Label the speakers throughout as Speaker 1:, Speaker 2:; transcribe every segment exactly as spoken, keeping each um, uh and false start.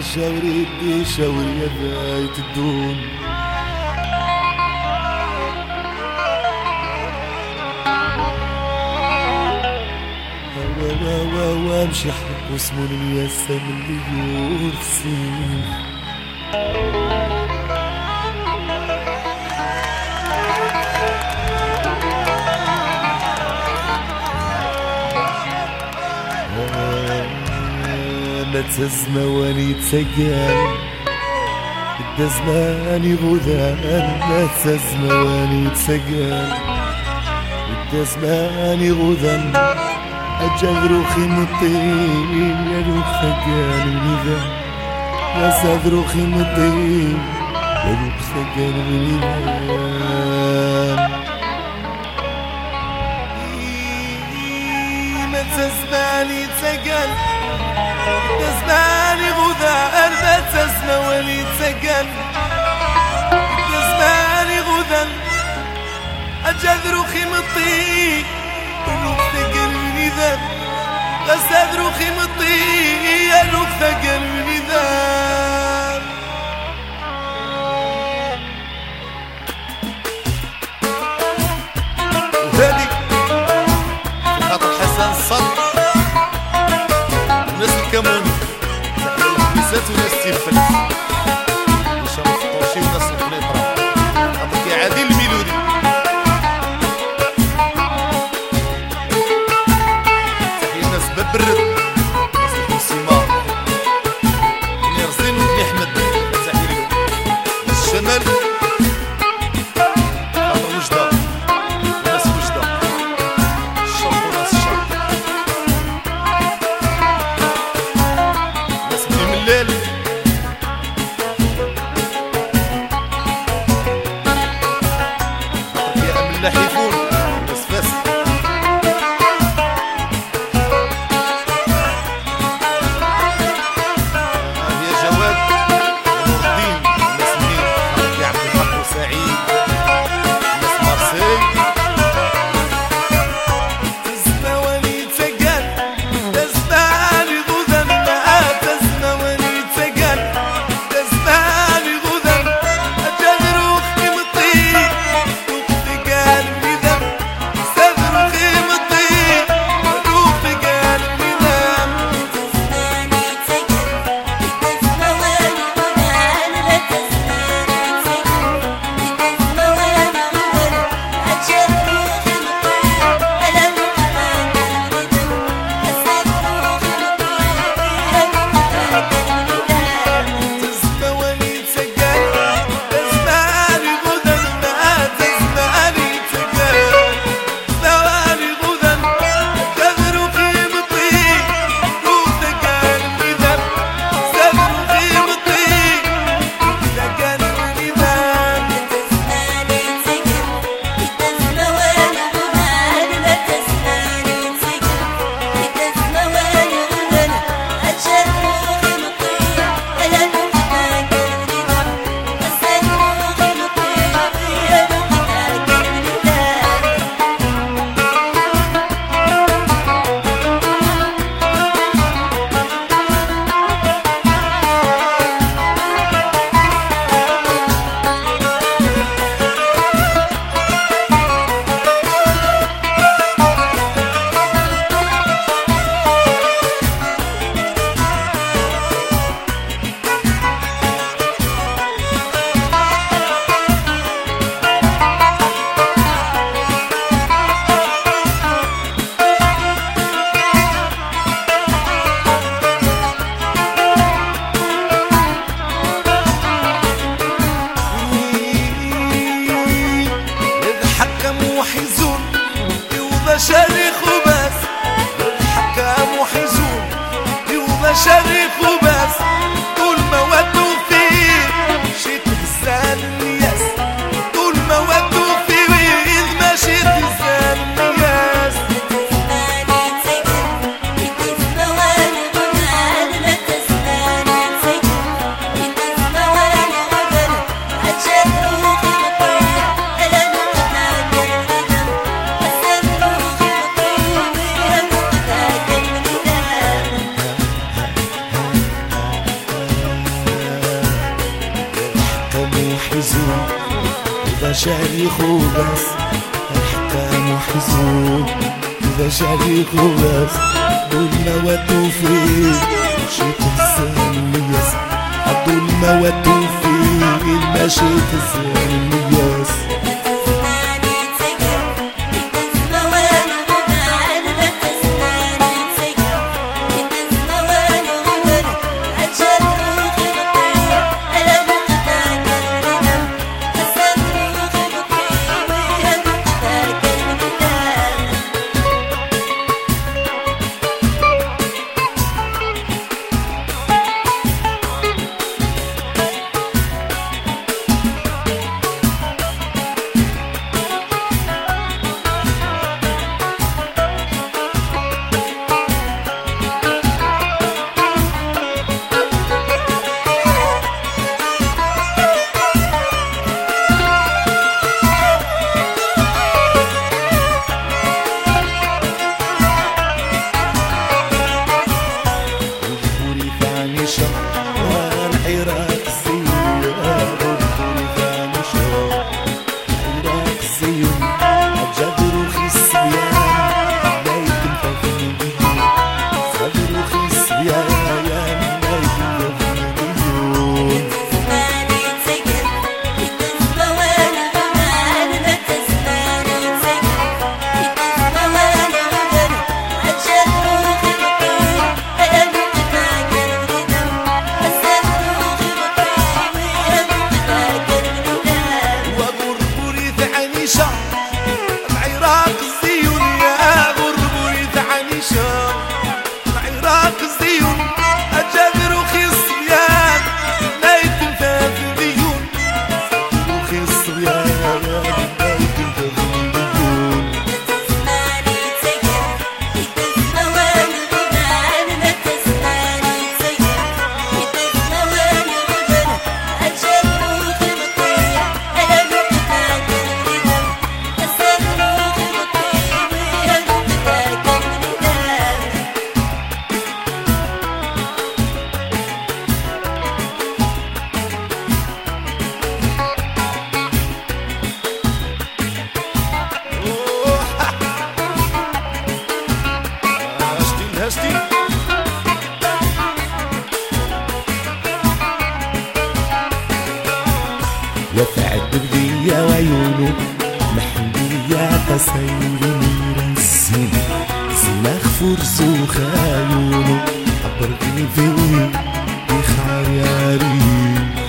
Speaker 1: شاوري يدي شاوري يداي تدون وامشي حب واسمون الياسة من اللي يورسين ما تزمى واني تسجل بدا زماني غذان ما تزمى واني تسجل بدا زماني غذان أجل روخي مطين يا روخ ثقال وليذا يا زاد روخي مطين يا روخ ثقال وليذا ما تزماني تسقل تزماني غذاء ما تزماني تسقل تزماني غذاء أجل روخي مطين روخ ثقل وليذا غساد روخي مطي يا روخ ثقل وليذا وهادي خاطر حسن الصد وناس الكموني تحية الخميسات وناس تيفلس وشرف الطوشي وناس القنيطرة خاطر كي عادل الميلودي برد ناس الحسيمة بني رزين وبني أحمد تحية الشمال خاطر وجدة وناس وجدة الشرق وناس الشرق ناس بني ملال شريخ وبس احكام وحزون إذا شريخ وبس دول موت وفيه مشيت الزانيس عدول موت وفيه مشيت الزانيس وفعت بردية وعيونه محلية تسير مرسل سلاخ فرس وخيونه عبر غيفي بخار ياري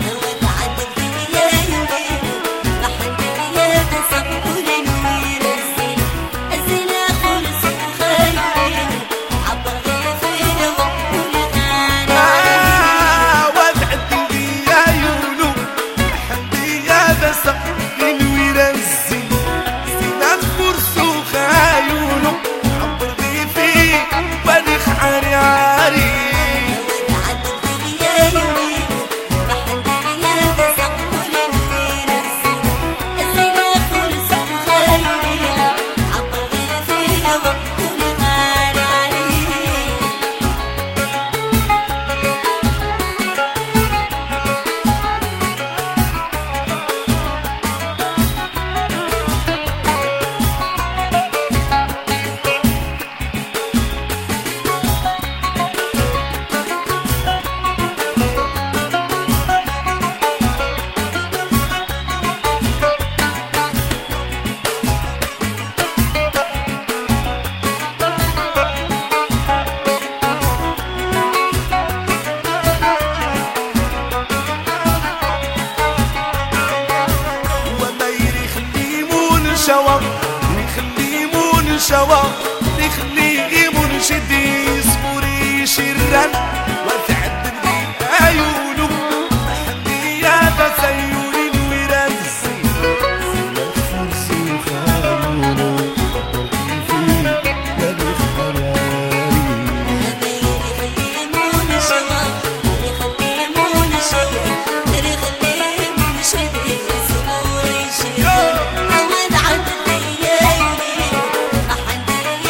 Speaker 1: شوا يخليمون شوا يخليمون شدي صبوري شرا وتعدل لي عيونه محلي يا تسير الوراسي الفرس وخيونه في تاريخ حياري يخليمون شوا يخليمون شوا يخليمون شدي صبوري شرا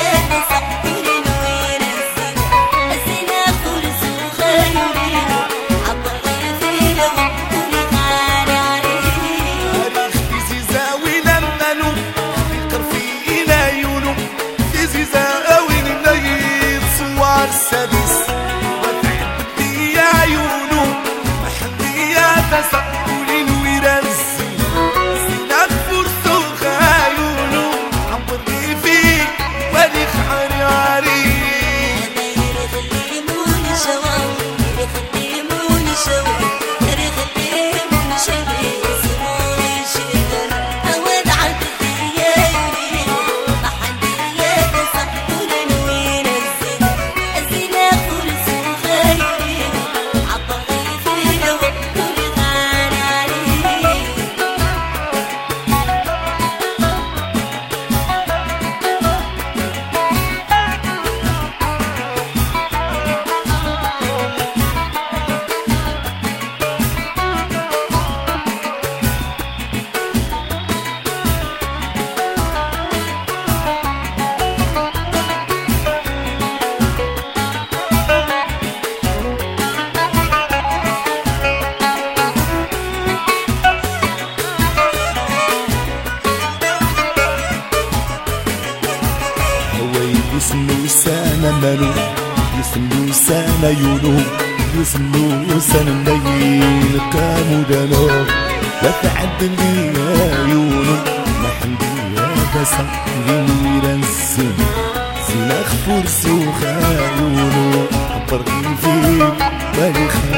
Speaker 1: سقولين ويرزي زينك فرصو خايونو عبر لي فيك ولي خاري عاري
Speaker 2: يخليموني شوا يخليموني شوا يخليموني شوا يسموني شدر أود عدي يا يريد محندي يا تسقولين ويرزي الزنا فرصو خايونو عبر لي فيك ولي خاري عاري
Speaker 1: يسمو سنة منو يسمو سنة يونو يسمو سنة الليل كامو دانو وتعد لي يا يونو محمدي يا بسا غير السن زينك فرسو خايونو عبر فيك بالي